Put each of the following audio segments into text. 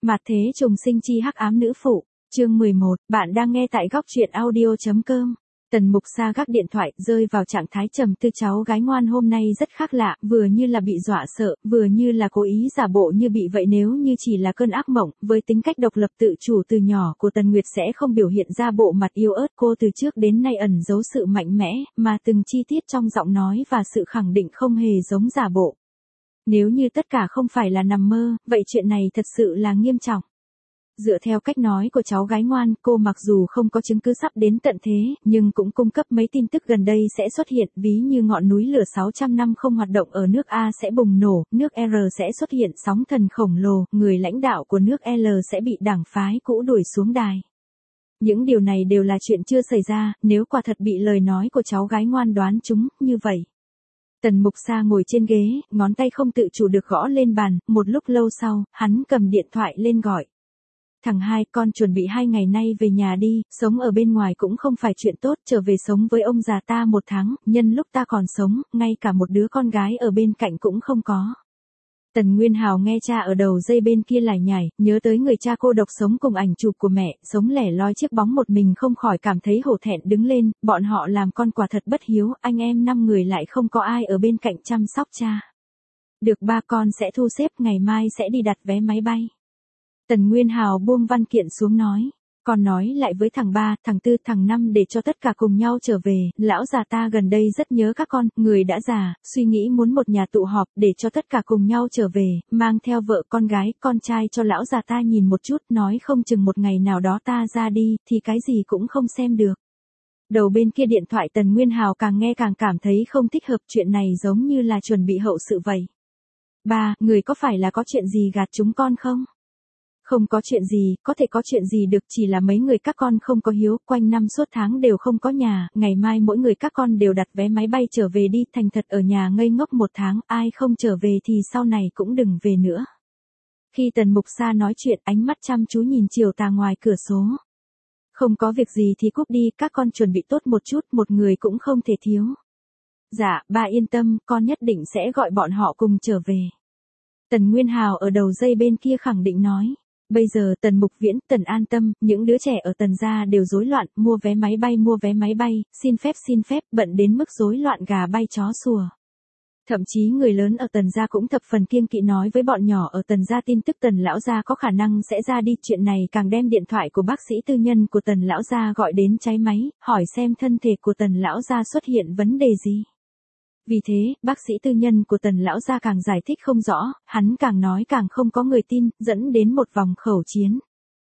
Mạt thế trùng sinh chi hắc ám nữ phụ, chương 11, bạn đang nghe tại góc truyện audio.com. Tần Mục Sa gác điện thoại, rơi vào trạng thái trầm tư. Cháu gái ngoan hôm nay rất khác lạ, vừa như là bị dọa sợ, vừa như là cố ý giả bộ như bị vậy. Nếu như chỉ là cơn ác mộng, với tính cách độc lập tự chủ từ nhỏ của Tần Nguyệt sẽ không biểu hiện ra bộ mặt yếu ớt. Cô từ trước đến nay ẩn giấu sự mạnh mẽ, mà từng chi tiết trong giọng nói và sự khẳng định không hề giống giả bộ. Nếu như tất cả không phải là nằm mơ, vậy chuyện này thật sự là nghiêm trọng. Dựa theo cách nói của cháu gái ngoan, cô mặc dù không có chứng cứ sắp đến tận thế, nhưng cũng cung cấp mấy tin tức gần đây sẽ xuất hiện, ví như ngọn núi lửa 600 năm không hoạt động ở nước A sẽ bùng nổ, nước R sẽ xuất hiện sóng thần khổng lồ, người lãnh đạo của nước L sẽ bị đảng phái cũ đuổi xuống đài. Những điều này đều là chuyện chưa xảy ra, nếu quả thật bị lời nói của cháu gái ngoan đoán chúng, như vậy. Tần Mục Sa ngồi trên ghế, ngón tay không tự chủ được gõ lên bàn, một lúc lâu sau, hắn cầm điện thoại lên gọi. Thằng hai, con chuẩn bị 2 ngày nay về nhà đi, sống ở bên ngoài cũng không phải chuyện tốt, trở về sống với ông già ta 1 tháng, nhân lúc ta còn sống, ngay cả một đứa con gái ở bên cạnh cũng không có. Tần Nguyên Hào nghe cha ở đầu dây bên kia lải nhải, nhớ tới người cha cô độc sống cùng ảnh chụp của mẹ, sống lẻ loi chiếc bóng một mình không khỏi cảm thấy hổ thẹn đứng lên, bọn họ làm con quả thật bất hiếu, anh em 5 người lại không có ai ở bên cạnh chăm sóc cha. Được ba, con sẽ thu xếp, ngày mai sẽ đi đặt vé máy bay. Tần Nguyên Hào buông văn kiện xuống nói. Con nói lại với thằng 3, thằng 4, thằng 5 để cho tất cả cùng nhau trở về, lão già ta gần đây rất nhớ các con, người đã già, suy nghĩ muốn một nhà tụ họp để cho tất cả cùng nhau trở về, mang theo vợ con gái, con trai cho lão già ta nhìn một chút, nói không chừng một ngày nào đó ta ra đi, thì cái gì cũng không xem được. Đầu bên kia điện thoại Tần Nguyên Hào càng nghe càng cảm thấy không thích hợp, chuyện này giống như là chuẩn bị hậu sự vậy. Ba, người có phải là có chuyện gì gạt chúng con không? Không có chuyện gì, có thể có chuyện gì được, chỉ là mấy người các con không có hiếu, quanh năm suốt tháng đều không có nhà, ngày mai mỗi người các con đều đặt vé máy bay trở về đi, thành thật ở nhà ngây ngốc 1 tháng, ai không trở về thì sau này cũng đừng về nữa. Khi Tần Mục Sa nói chuyện, ánh mắt chăm chú nhìn chiều tà ngoài cửa số. Không có việc gì thì cúp đi, các con chuẩn bị tốt một chút, một người cũng không thể thiếu. Dạ, ba yên tâm, con nhất định sẽ gọi bọn họ cùng trở về. Tần Nguyên Hào ở đầu dây bên kia khẳng định nói. Bây giờ Tần Mục Viễn, Tần an tâm, những đứa trẻ ở Tần gia đều rối loạn, mua vé máy bay, xin phép, bận đến mức rối loạn gà bay chó sủa. Thậm chí người lớn ở Tần gia cũng thập phần kiêng kỵ nói với bọn nhỏ ở Tần gia tin tức Tần lão gia có khả năng sẽ ra đi, chuyện này càng đem điện thoại của bác sĩ tư nhân của Tần lão gia gọi đến cháy máy, hỏi xem thân thể của Tần lão gia xuất hiện vấn đề gì. Vì thế, bác sĩ tư nhân của Tần lão gia càng giải thích không rõ, hắn càng nói càng không có người tin, dẫn đến một vòng khẩu chiến.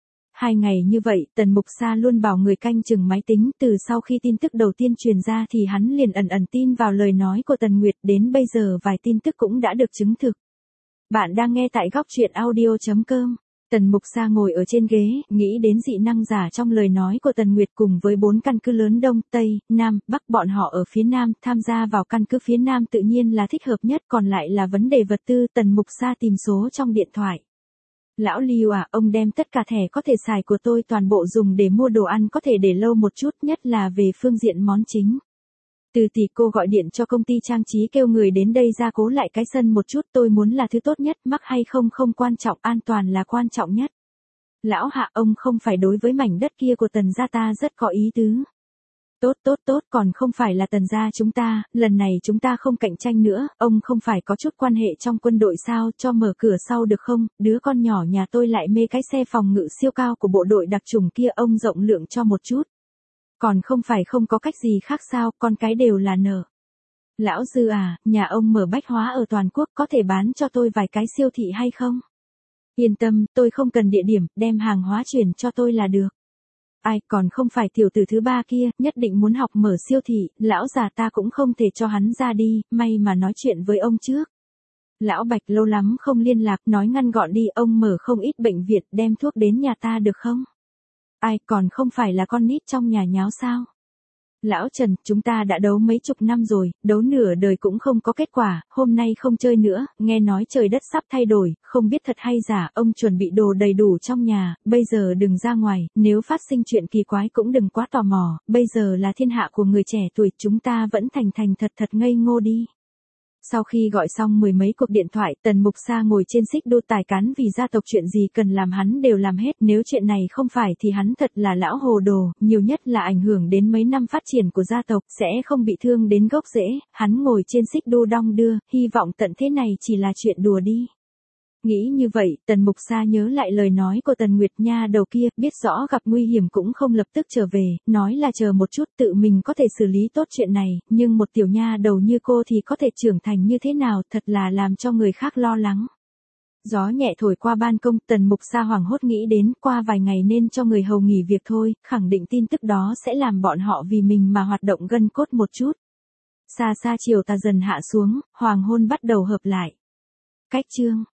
2 ngày như vậy, Tần Mục Sa luôn bảo người canh chừng máy tính, từ sau khi tin tức đầu tiên truyền ra thì hắn liền ẩn tin vào lời nói của Tần Nguyệt, đến bây giờ vài tin tức cũng đã được chứng thực. Bạn đang nghe tại góc truyện audio.com. Tần Mục Sa ngồi ở trên ghế, nghĩ đến dị năng giả trong lời nói của Tần Nguyệt cùng với 4 căn cứ lớn Đông, Tây, Nam, Bắc, bọn họ ở phía Nam, tham gia vào căn cứ phía Nam tự nhiên là thích hợp nhất, còn lại là vấn đề vật tư. Tần Mục Sa tìm số trong điện thoại. Lão Lưu à, ông đem tất cả thẻ có thể xài của tôi toàn bộ dùng để mua đồ ăn có thể để lâu một chút, nhất là về phương diện món chính. Từ tỷ cô gọi điện cho công ty trang trí kêu người đến đây gia cố lại cái sân một chút, tôi muốn là thứ tốt nhất, mắc hay không không quan trọng, an toàn là quan trọng nhất. Lão Hạ, ông không phải đối với mảnh đất kia của Tần gia ta rất có ý tứ. Tốt, còn không phải là Tần gia chúng ta, lần này chúng ta không cạnh tranh nữa, ông không phải có chút quan hệ trong quân đội sao, cho mở cửa sau được không, đứa con nhỏ nhà tôi lại mê cái xe phòng ngự siêu cao của bộ đội đặc chủng kia, ông rộng lượng cho một chút. Còn không phải không có cách gì khác sao, con cái đều là nợ. Lão Dư à, nhà ông mở bách hóa ở toàn quốc, có thể bán cho tôi vài cái siêu thị hay không? Yên tâm, tôi không cần địa điểm, đem hàng hóa chuyển cho tôi là được. Ai, còn không phải tiểu tử thứ 3 kia, nhất định muốn học mở siêu thị, lão già ta cũng không thể cho hắn ra đi, may mà nói chuyện với ông trước. Lão Bạch lâu lắm không liên lạc, nói ngắn gọn đi, ông mở không ít bệnh viện, đem thuốc đến nhà ta được không? Ai, còn không phải là con nít trong nhà nháo sao? Lão Trần, chúng ta đã đấu mấy chục năm rồi, đấu nửa đời cũng không có kết quả, hôm nay không chơi nữa, nghe nói trời đất sắp thay đổi, không biết thật hay giả, ông chuẩn bị đồ đầy đủ trong nhà, bây giờ đừng ra ngoài, nếu phát sinh chuyện kỳ quái cũng đừng quá tò mò, bây giờ là thiên hạ của người trẻ tuổi, chúng ta vẫn thành thật ngây ngô đi. Sau khi gọi xong mười mấy cuộc điện thoại, Tần Mục Sa ngồi trên xích đu tài cán vì gia tộc chuyện gì cần làm hắn đều làm hết, nếu chuyện này không phải thì hắn thật là lão hồ đồ, nhiều nhất là ảnh hưởng đến mấy năm phát triển của gia tộc, sẽ không bị thương đến gốc rễ, hắn ngồi trên xích đu đong đưa, hy vọng tận thế này chỉ là chuyện đùa đi. Nghĩ như vậy, Tần Mục Sa nhớ lại lời nói của Tần Nguyệt Nha đầu kia, biết rõ gặp nguy hiểm cũng không lập tức trở về, nói là chờ một chút tự mình có thể xử lý tốt chuyện này, nhưng một tiểu nha đầu như cô thì có thể trưởng thành như thế nào, thật là làm cho người khác lo lắng. Gió nhẹ thổi qua ban công, Tần Mục Sa hoảng hốt nghĩ đến qua vài ngày nên cho người hầu nghỉ việc thôi, khẳng định tin tức đó sẽ làm bọn họ vì mình mà hoạt động gân cốt một chút. Xa xa chiều tà dần hạ xuống, hoàng hôn bắt đầu hợp lại. Cách chương